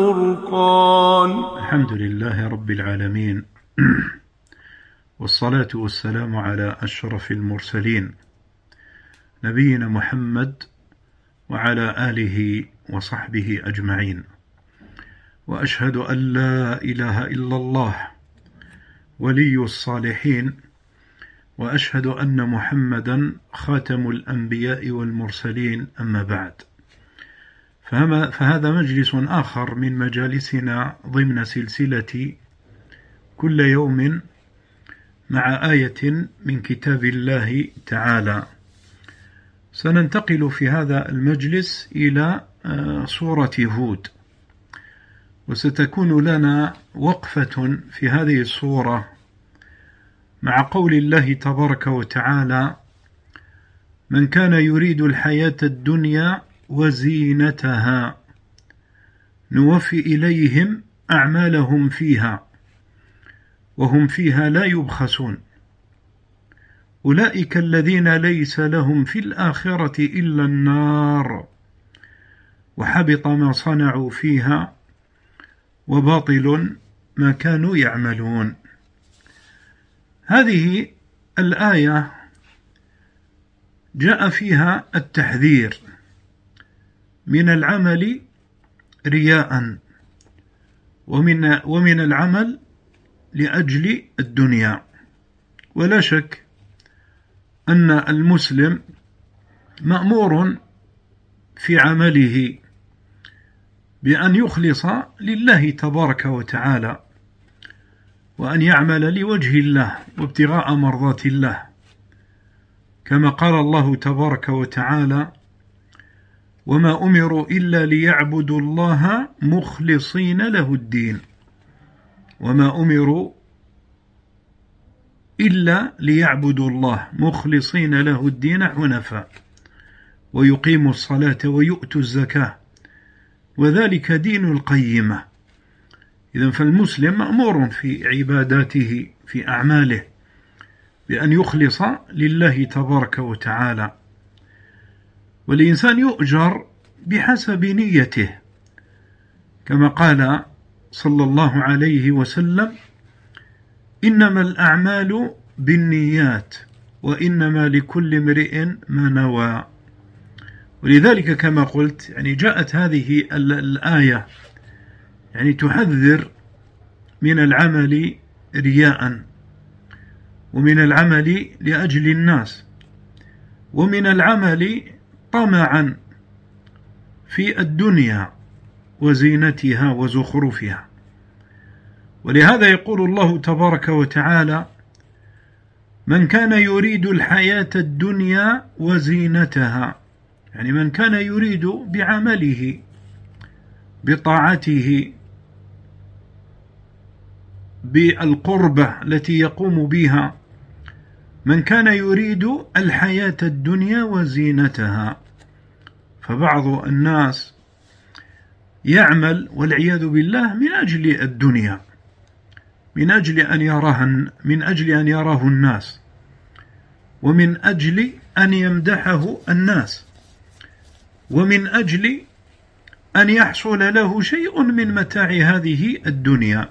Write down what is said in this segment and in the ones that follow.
الفرقان. الحمد لله رب العالمين، والصلاة والسلام على أشرف المرسلين نبينا محمد وعلى آله وصحبه أجمعين. وأشهد أن لا إله إلا الله ولي الصالحين، وأشهد أن محمدا خاتم الأنبياء والمرسلين. أما بعد، فهذا مجلس آخر من مجالسنا ضمن سلسلة كل يوم مع آية من كتاب الله تعالى. سننتقل في هذا المجلس إلى سورة هود، وستكون لنا وقفة في هذه السورة مع قول الله تبارك وتعالى: من كان يريد الحياة الدنيا وزينتها نوفي إليهم أعمالهم فيها وهم فيها لا يبخسون أولئك الذين ليس لهم في الآخرة إلا النار وحبط ما صنعوا فيها وباطل ما كانوا يعملون. هذه الآية جاء فيها التحذير من العمل رياء ومن العمل لأجل الدنيا. ولا شك أن المسلم مأمور في عمله بأن يخلص لله تبارك وتعالى، وأن يعمل لوجه الله وابتغاء مرضات الله، كما قال الله تبارك وتعالى: وما أمروا إلا ليعبدوا الله مخلصين له الدين. وما أمروا إلا ليعبدوا الله مخلصين له الدين حنفاء ويقيموا الصلاة ويؤتوا الزكاة وذلك دين القيمة. إذن فالمسلم مأمور في عباداته في أعماله بأن يخلص لله تبارك وتعالى، والإنسان يؤجر بحسب نيته، كما قال صلى الله عليه وسلم: إنما الأعمال بالنيات وإنما لكل امرئ ما نوى. ولذلك كما قلت جاءت هذه الآية تحذر من العمل رياء، ومن العمل لأجل الناس، ومن العمل طمعا في الدنيا وزينتها وزخرفها. ولهذا يقول الله تبارك وتعالى: من كان يريد الحياة الدنيا وزينتها، من كان يريد بعمله بطاعته بالقربة التي يقوم بها، من كان يريد الحياة الدنيا وزينتها. فبعض الناس يعمل والعياذ بالله من أجل الدنيا، من أجل أن يراه الناس، ومن أجل أن يمدحه الناس، ومن أجل أن يحصل له شيء من متاع هذه الدنيا.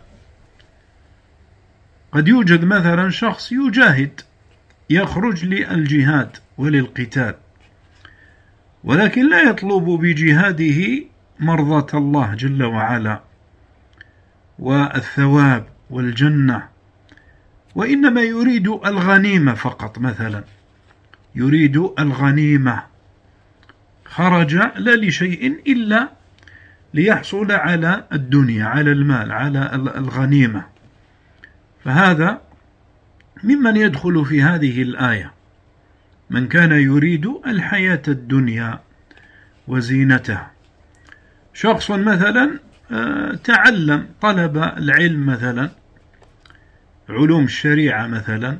قد يوجد مثلا شخص يجاهد، يخرج للجهاد وللقتال، ولكن لا يطلب بجهاده مرضاة الله جل وعلا والثواب والجنة، وإنما يريد الغنيمة فقط. مثلا يريد الغنيمة، خرج لا لشيء إلا ليحصل على الدنيا، على المال، على الغنيمة. فهذا ممن يدخل في هذه الآية: من كان يريد الحياة الدنيا وزينتها. شخص مثلا تعلم، طلب العلم مثلا، علوم الشريعة مثلا،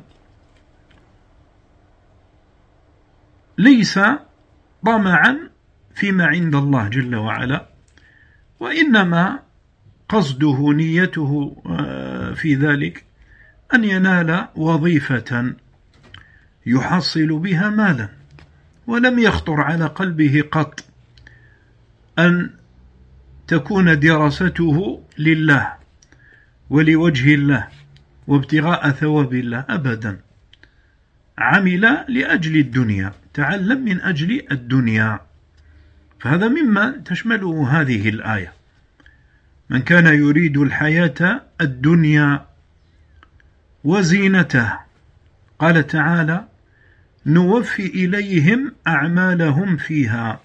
ليس طمعا فيما عند الله جل وعلا، وإنما قصده نيته في ذلك أن ينال وظيفة يحصل بها مالا، ولم يخطر على قلبه قط أن تكون دراسته لله ولوجه الله وابتغاء ثواب الله أبدا. عمل لأجل الدنيا، تعلم من أجل الدنيا. فهذا مما تشمله هذه الآية. من كان يريد الحياة الدنيا وزينتها، قال تعالى: نوفي إليهم أعمالهم فيها.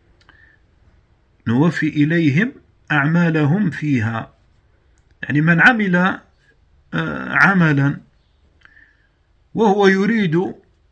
نوفي إليهم أعمالهم فيها، يعني من عمل عملا وهو يريد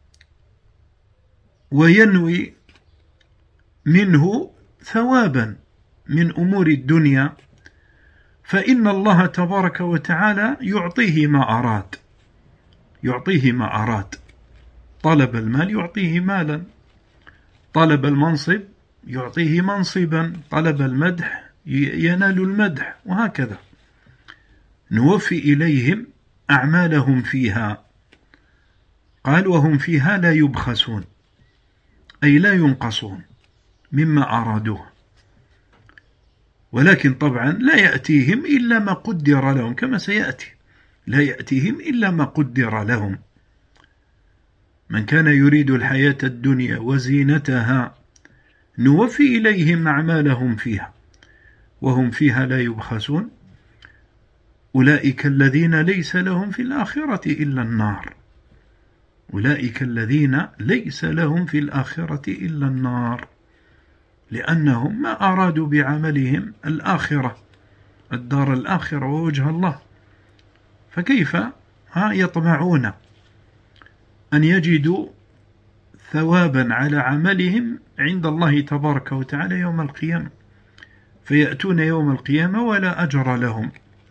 وينوي منه ثوابا من أمور الدنيا، فإن الله تبارك وتعالى يعطيه ما أراد. يعطيه ما أراد. طلب المال يعطيه مالا، طلب المنصب يعطيه منصبا، طلب المدح ينال المدح، وهكذا. نوفي إليهم أعمالهم فيها. قال: وهم فيها لا يبخسون، أي لا ينقصون مما أرادوه. ولكن طبعا لا يأتيهم إلا ما قدر لهم، كما سيأتي، لا يأتيهم إلا ما قدر لهم. من كان يريد الحياة الدنيا وزينتها نوفي إليهم أعمالهم فيها وهم فيها لا يبخسون، أولئك الذين ليس لهم في الآخرة إلا النار. أولئك الذين ليس لهم في الآخرة إلا النار، لأنهم ما أرادوا بعملهم الآخرة، الدار الآخرة ووجه الله. فكيف يطمعون أن يجدوا ثوابا على عملهم عند الله تبارك وتعالى يوم القيامة، فيأتون يوم القيامة ولا أجر لهم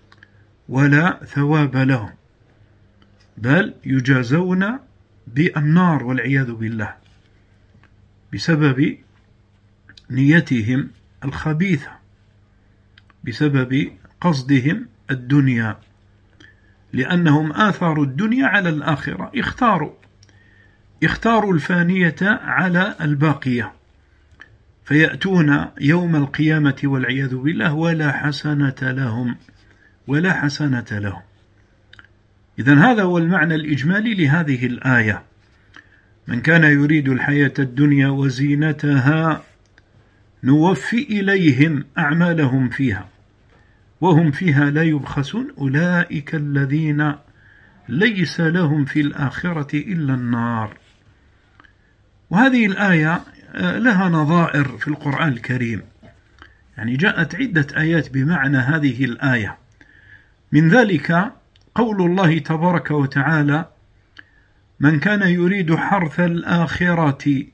ولا ثواب لهم، بل يجازون بالنار والعياذ بالله بسبب نيتهم الخبيثة، بسبب قصدهم الدنيا، لأنهم آثروا الدنيا على الآخرة، اختاروا الفانية على الباقية، فيأتون يوم القيامة والعياذ بالله ولا حسنة لهم، ولا حسنة لهم. إذن هذا هو المعنى الإجمالي لهذه الآية. من كان يريد الحياة الدنيا وزينتها نوفي إليهم أعمالهم فيها وهم فيها لا يبخسون، أولئك الذين ليس لهم في الآخرة إلا النار. وهذه الآية لها نظائر في القرآن الكريم، يعني جاءت عدة آيات بمعنى هذه الآية. من ذلك قول الله تبارك وتعالى: من كان يريد حرث الآخرة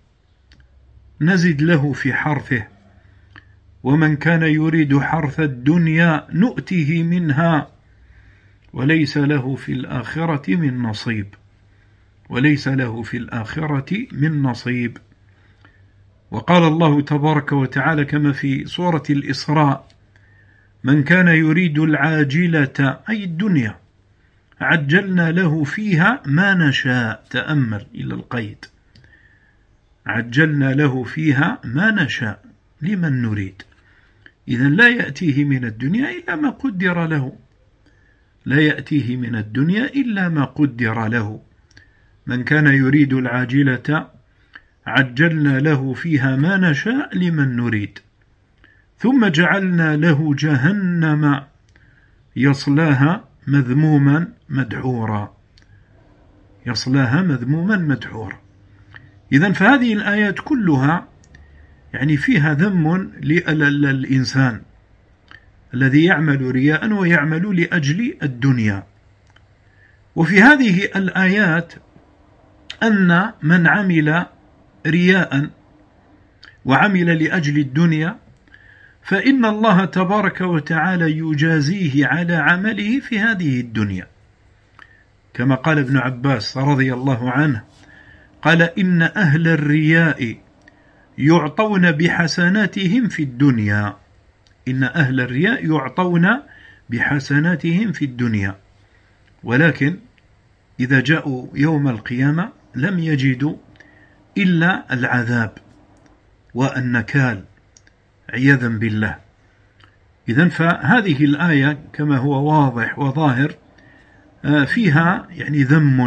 نزد له في حرثه، ومن كان يريد حرث الدنيا نؤته منها وليس له في الآخرة من نصيب. وليس له في الآخرة من نصيب. وقال الله تبارك وتعالى كما في سورة الإسراء: من كان يريد العاجلة أي الدنيا عجلنا له فيها ما نشاء. تأمل إلى القيد، عجلنا له فيها ما نشاء لمن نريد. إذن لا يأتيه من الدنيا إلا ما قدر له، لا يأتيه من الدنيا إلا ما قدر له. من كان يريد العاجلة عجلنا له فيها ما نشاء لمن نريد ثم جعلنا له جهنم يصلاها مذموما مدحورا. يصلاها مذموما مدحورا. إذن فهذه الآيات كلها يعني فيها ذم للإنسان الذي يعمل رياء ويعمل لأجل الدنيا. وفي هذه الآيات أن من عمل رياء وعمل لأجل الدنيا فإن الله تبارك وتعالى يجازيه على عمله في هذه الدنيا، كما قال ابن عباس رضي الله عنه قال: إن أهل الرياء يعطون بحسناتهم في الدنيا. إن أهل الرياء يعطون بحسناتهم في الدنيا، ولكن إذا جاءوا يوم القيامة لم يجدوا إلا العذاب والنكال عياذا بالله. إذن فهذه الآية كما هو واضح وظاهر فيها يعني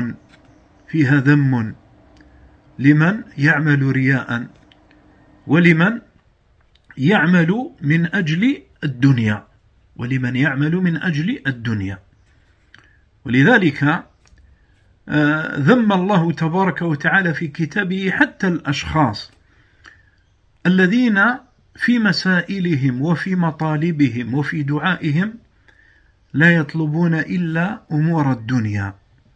ذم لمن يعمل رياء ولمن يعمل من أجل الدنيا. ولذلك ذم الله تبارك وتعالى في كتابه حتى الأشخاص الذين في مسائلهم وفي مطالبهم وفي دعائهم لا يطلبون إلا أمور الدنيا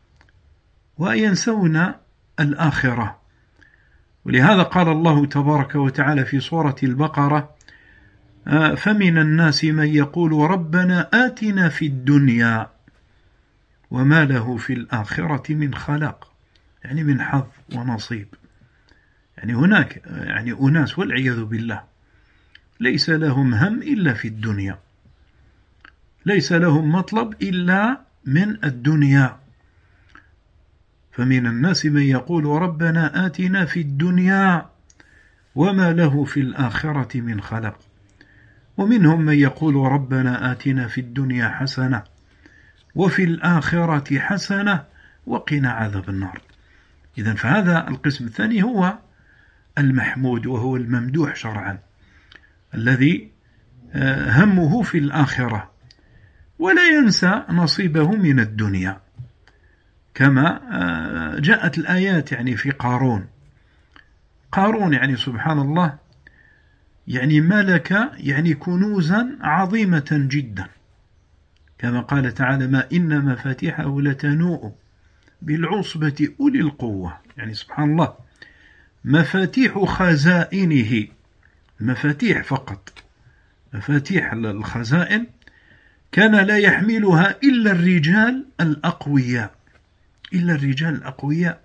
وينسون الآخرة. ولهذا قال الله تبارك وتعالى في سورة البقرة: فمن الناس من يقول ربنا آتنا في الدنيا وما له في الآخرة من خلاق، يعني من حظ ونصيب. يعني هناك يعني أناس والعياذ بالله ليس لهم هم إلا في الدنيا، ليس لهم مطلب إلا من الدنيا. فمن الناس من يقول ربنا آتنا في الدنيا وما له في الآخرة من خلاق، ومنهم من يقول ربنا آتنا في الدنيا حسنة وفي الآخرة حسنة وقنا عذاب النار. إذن فهذا القسم الثاني هو المحمود وهو الممدوح شرعا، الذي همه في الآخرة ولا ينسى نصيبه من الدنيا، كما جاءت الآيات يعني في قارون يعني سبحان الله يعني ملك يعني كنوزا عظيمة جدا، كما قال تعالى: ما إن مفاتيحه لتنوء بالعصبة أولي القوة. يعني سبحان الله مفاتيح خزائنه، مفاتيح فقط، مفاتيح الخزائن كان لا يحملها إلا الرجال الأقوياء،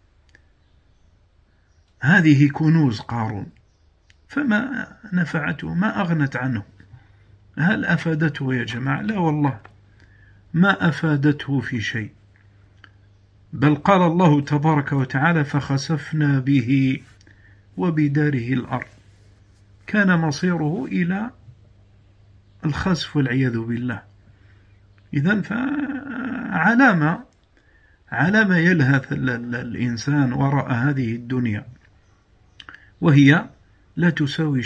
هذه كنوز قارون، فما نفعته، ما أغنت عنه. هل أفادته يا جماعة؟ لا والله، ما أفادته في شيء. بل قال الله تبارك وتعالى: فخسفنا به وبداره الأرض، كان مصيره إلى الخسف والعياذ بالله. إذن فعلامة يلهث الإنسان وراء هذه الدنيا، وهي لا تساوي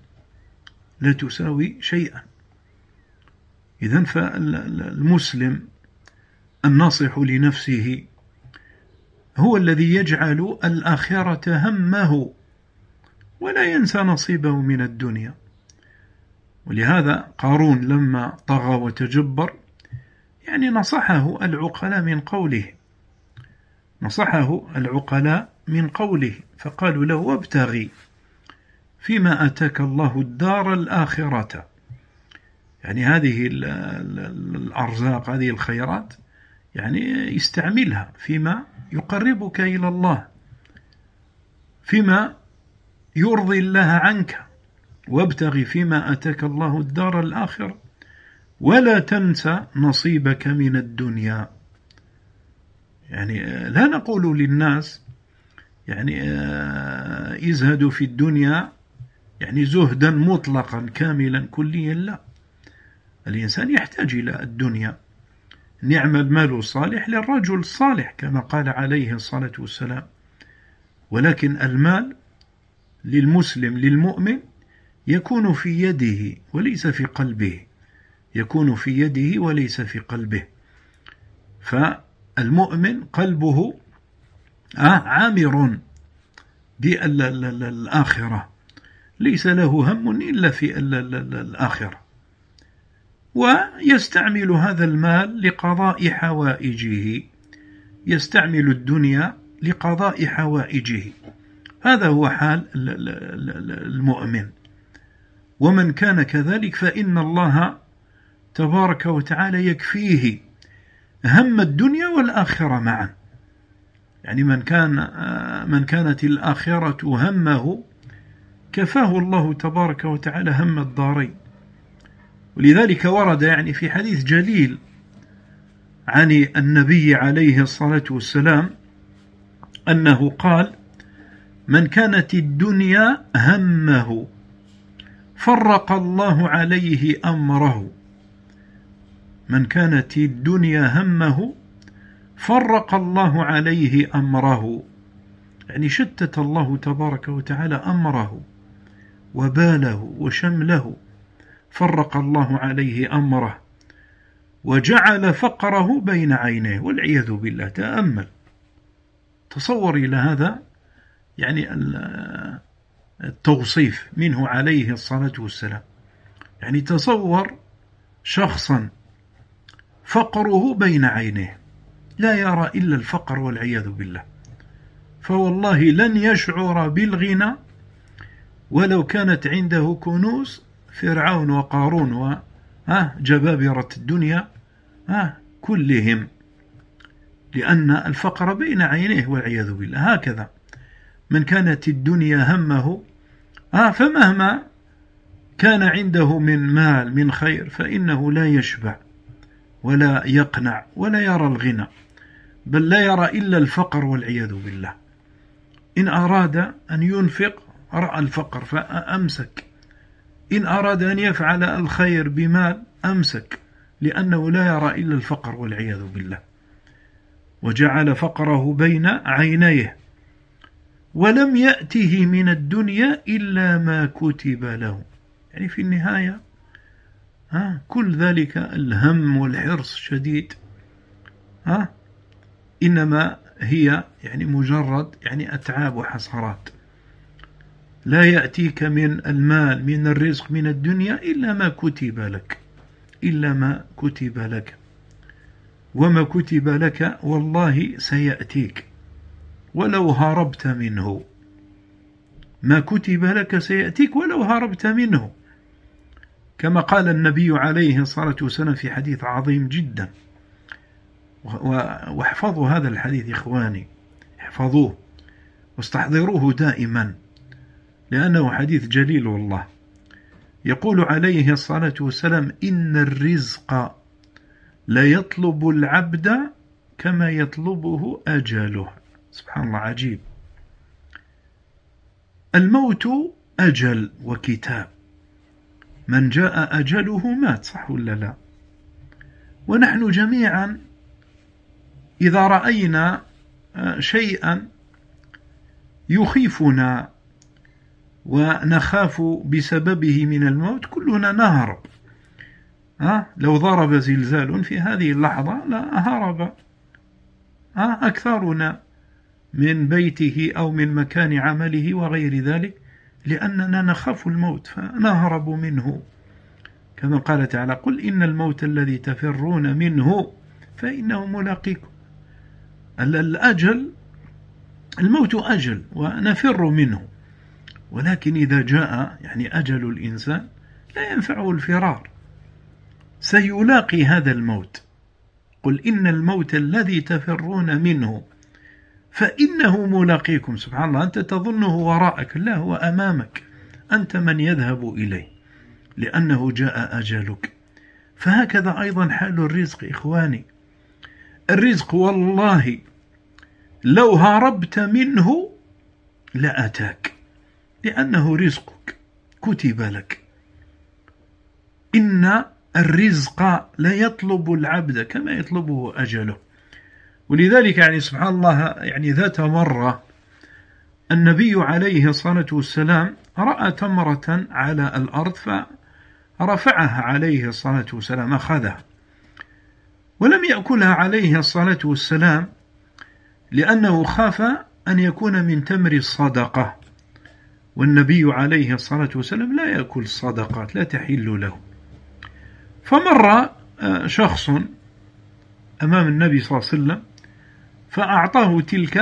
شيئا. إذن فالمسلم الناصح لنفسه هو الذي يجعل الآخرة همه ولا ينسى نصيبه من الدنيا. ولهذا قارون لما طغى وتجبر يعني نصحه العقلاء من قوله، فقالوا له: وابتغي فيما أتاك الله الدار الآخرة، يعني هذه الأرزاق، هذه الخيرات، يعني استعملها فيما يقربك إلى الله، فيما يرضي الله عنك. وابتغي فيما أتاك الله الدار الآخرة ولا تنسى نصيبك من الدنيا. يعني لا نقول للناس يعني ازهدوا في الدنيا يعني زهدا مطلقا كاملا كليا، لا، الإنسان يحتاج إلى الدنيا. نعم المال الصالح للرجل الصالح كما قال عليه الصلاة والسلام، ولكن المال للمسلم للمؤمن يكون في يده وليس في قلبه، يكون في يده وليس في قلبه. فالمؤمن قلبه عامر بالآخرة، ليس له هم إلا في الآخرة، ويستعمل هذا المال لقضاء حوائجه، يستعمل الدنيا لقضاء حوائجه. هذا هو حال المؤمن. ومن كان كذلك فإن الله تبارك وتعالى يكفيه هم الدنيا والآخرة معا. يعني من كانت الآخرة همه كفاه الله تبارك وتعالى هم الدارين. ولذلك ورد يعني في حديث جليل عن النبي عليه الصلاة والسلام أنه قال: من كانت الدنيا همه فرق الله عليه أمره. من كانت الدنيا همه فرق الله عليه أمره، يعني شتت الله تبارك وتعالى أمره وباله وشمله، فرق الله عليه أمره وجعل فقره بين عينيه والعياذ بالله. تأمل، تصور إلى هذا يعني التوصيف منه عليه الصلاة والسلام. يعني تصور شخصا فقره بين عينيه لا يرى إلا الفقر والعياذ بالله، فوالله لن يشعر بالغنى ولو كانت عنده كنوز فرعون وقارون وجبابرة الدنيا كلهم، لأن الفقر بين عينيه والعياذ بالله. هكذا من كانت الدنيا همه فمهما كان عنده من مال من خير فإنه لا يشبع ولا يقنع ولا يرى الغنى، بل لا يرى إلا الفقر والعياذ بالله. إن أراد أن ينفق رأى الفقر فأمسك، إن أراد أن يفعل الخير بمال أمسك، لأنه لا يرى إلا الفقر والعياذ بالله. وجعل فقره بين عينيه ولم يأته من الدنيا إلا ما كتب له. يعني في النهاية كل ذلك الهم والحرص شديد إنما هي يعني مجرد يعني أتعاب وحسرات. لا يأتيك من المال من الرزق من الدنيا إلا ما كتب لك، إلا ما كتب لك، وما كتب لك والله سيأتيك ولو هربت منه. ما كتب لك سيأتيك ولو هربت منه، كما قال النبي عليه الصلاة والسلام في حديث عظيم جدا. واحفظوا هذا الحديث إخواني، احفظوه واستحضروه دائما لأنه حديث جليل والله. يقول عليه الصلاة والسلام: إن الرزق لا يطلب العبد كما يطلبه أجله. سبحان الله، عجيب. الموت أجل وكتاب، من جاء أجله مات، صح ولا لا؟ ونحن جميعا إذا رأينا شيئا يخيفنا ونخاف بسببه من الموت كلنا نهرب. لو ضرب زلزال في هذه اللحظة لا هرب أكثرنا من بيته أو من مكان عمله وغير ذلك، لأننا نخاف الموت فنهرب منه، كما قال تعالى: قل إن الموت الذي تفرون منه فإنه ملاقيكم. الأجل، الموت أجل ونفر منه، ولكن إذا جاء يعني أجل الإنسان لا ينفعه الفرار، سيلاقي هذا الموت. قل إن الموت الذي تفرون منه فإنه ملاقيكم. سبحان الله، أنت تظنه وراءك، لا، هو أمامك، أنت من يذهب إليه لأنه جاء أجلك. فهكذا أيضا حال الرزق إخواني. الرزق والله لو هربت منه لأتاك، لأنه رزقك كتب لك. إن الرزق لا يطلب العبد كما يطلبه أجله. ولذلك يعني سبحان الله، يعني ذات مرة النبي عليه الصلاة والسلام رأى تمرة على الأرض فرفعها عليه الصلاة والسلام، أخذها ولم يأكلها عليه الصلاة والسلام لأنه خاف أن يكون من تمر الصدقة، والنبي عليه الصلاة والسلام لا يأكل الصدقات، لا تحل له. فمر شخص أمام النبي صلى الله عليه وسلم فأعطاه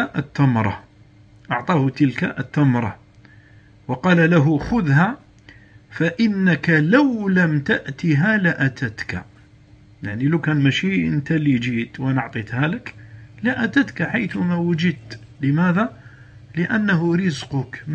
تلك التمرة وقال له: خذها فإنك لو لم تأتها لأتتك. يعني لو كان ماشي أنت اللي جيت وأنا أعطيتها لك لأتتك حيثما وجدت. لماذا؟ لأنه رزقك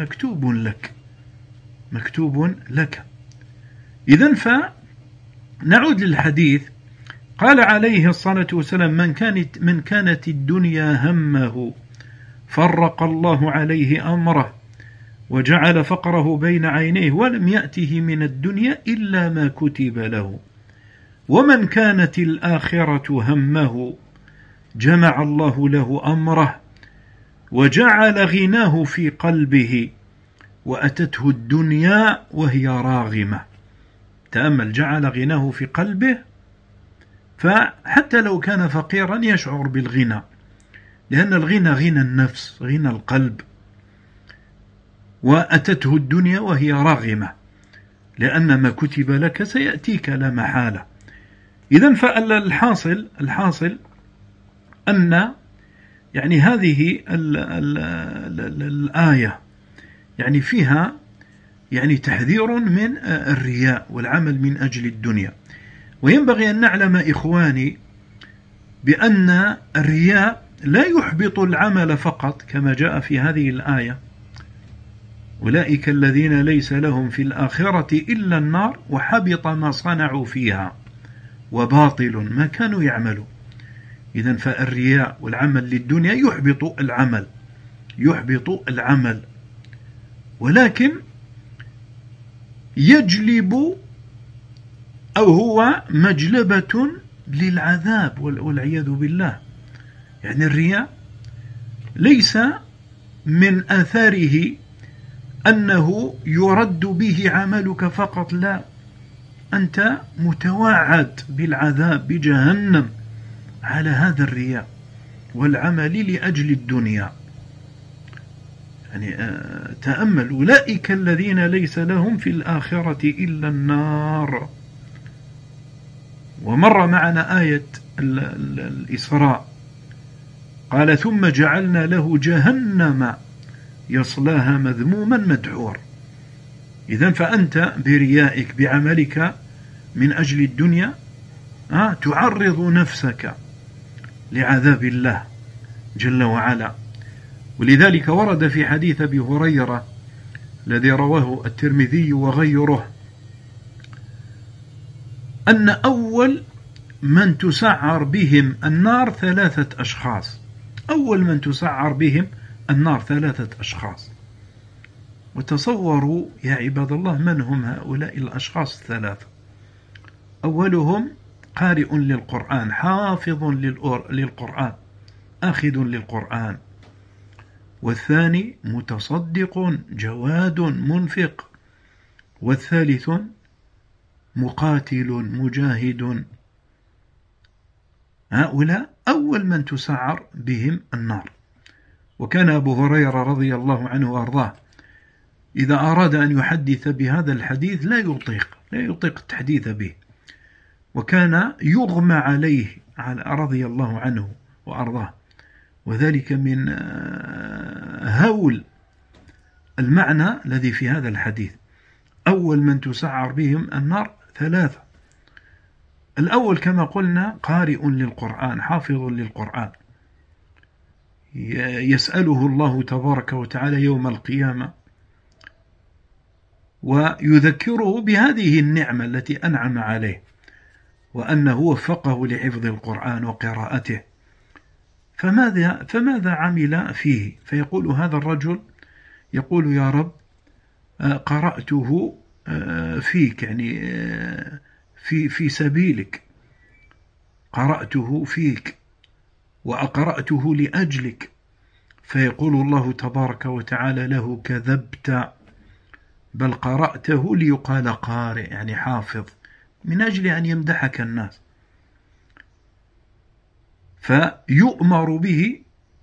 مكتوب لك. إذن فنعود للحديث. قال عليه الصلاة والسلام: من كانت الدنيا همه فرق الله عليه أمره وجعل فقره بين عينيه ولم يأته من الدنيا إلا ما كتب له. ومن كانت الآخرة همه جمع الله له أمره وجعل غناه في قلبه وأتته الدنيا وهي راغمة. تأمل، جعل غناه في قلبه، فحتى لو كان فقيرا يشعر بالغنى، لأن الغنى غنى النفس، غنى القلب. وأتته الدنيا وهي راغمة، لأن ما كتب لك سيأتيك لا محالة. إذن الحاصل أن يعني هذه الآية يعني فيها يعني تحذير من الرياء والعمل من أجل الدنيا. وينبغي أن نعلم إخواني بأن الرياء لا يحبط العمل فقط كما جاء في هذه الآية: أولئك الذين ليس لهم في الآخرة إلا النار وحبط ما صنعوا فيها وباطل ما كانوا يعملون. إذن فالرياء والعمل للدنيا يحبط العمل، ولكن يجلب أو هو مجلبة للعذاب والعياذ بالله. يعني الرياء ليس من آثاره أنه يرد به عملك فقط، لا، أنت متوعد بالعذاب بجهنم على هذا الرياء والعمل لأجل الدنيا. يعني تأمل: أولئك الذين ليس لهم في الآخرة إلا النار. ومر معنا آية الإسراء، قال: ثم جعلنا له جهنم يصلاها مذموما مدحور. إذن فأنت بريائك بعملك من أجل الدنيا تعرض نفسك لعذاب الله جل وعلا. ولذلك ورد في حديث أبي هريرة الذي رواه الترمذي وغيره أن أول من تسعر بهم النار 3 أشخاص. أول من تسعر بهم النار 3 أشخاص. وتصوروا يا عباد الله من هم هؤلاء الأشخاص 3. أولهم قارئ للقرآن، حافظ للقرآن، آخذ للقرآن. والثاني متصدق جواد منفق. والثالث مقاتل مجاهد. هؤلاء أول من تسعر بهم النار. وكان أبو هريرة رضي الله عنه وأرضاه إذا أراد أن يحدث بهذا الحديث لا يطيق التحديث به، وكان يغمى عليه رضي الله عنه وأرضاه، وذلك من هول المعنى الذي في هذا الحديث. أول من تسعر بهم النار 3. الأول كما قلنا قارئ للقرآن، حافظ للقرآن، يسأله الله تبارك وتعالى يوم القيامة ويذكره بهذه النعمة التي أنعم عليه، وأنه وفقه لحفظ القرآن وقراءته. فماذا عمل فيه؟ فيقول هذا الرجل، يقول: يا رب، قرأته فيك، يعني في سبيلك، قرأته فيك وأقرأته لأجلك. فيقول الله تبارك وتعالى له: كذبت، بل قرأته ليقال قارئ، يعني حافظ، من أجل أن يمدحك الناس. فيؤمر به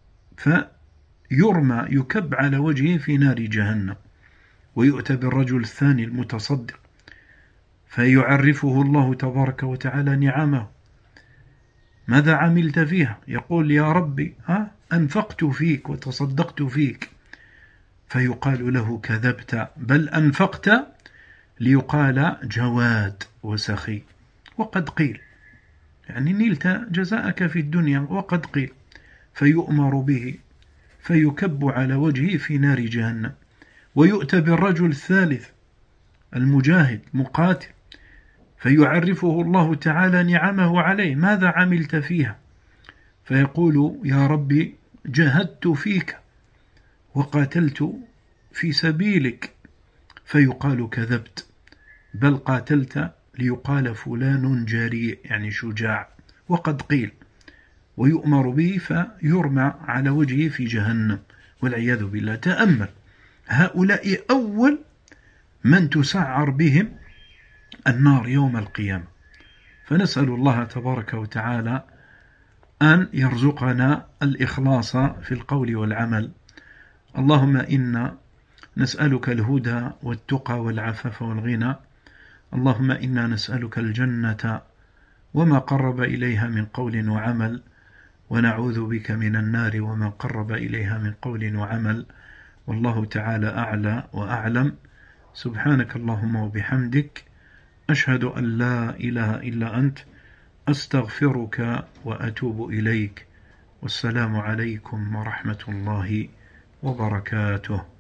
فيرمى، يكب على وجهه في نار جهنم. ويؤتى بالرجل الثاني المتصدق فيعرفه الله تبارك وتعالى نعمه: ماذا عملت فيها؟ يقول: يا ربي، أنفقت فيك وتصدقت فيك. فيقال له: كذبت، بل أنفقت ليقال جواد وسخي. وقد قيل، يعني نلت جزاءك في الدنيا، وقد قيل. فيؤمر به فيكب على وجهه في نار جهنم. ويؤتى بالرجل الثالث المجاهد مقاتل فيعرفه الله تعالى نعمه عليه: ماذا عملت فيها؟ فيقول: يا ربي، جاهدت فيك وقاتلت في سبيلك فيقال كذبت، بل قاتلت ليقال فلان جريء يعني شجاع، وقد قيل، ويؤمر به فيرمى على وجهه في جهنم والعياذ بالله. تأمل، هؤلاء أول من تسعر بهم النار يوم القيامة. فنسأل الله تبارك وتعالى أن يرزقنا الإخلاص في القول والعمل. اللهم إنا نسألك الهدى والتقى والعفاف والغنى. اللهم إنا نسألك الجنة وما قرب إليها من قول وعمل، ونعوذ بك من النار وما قرب إليها من قول وعمل. والله تعالى أعلى وأعلم. سبحانك اللهم وبحمدك، أشهد أن لا إله إلا أنت، أستغفرك وأتوب إليك. والسلام عليكم ورحمة الله وبركاته.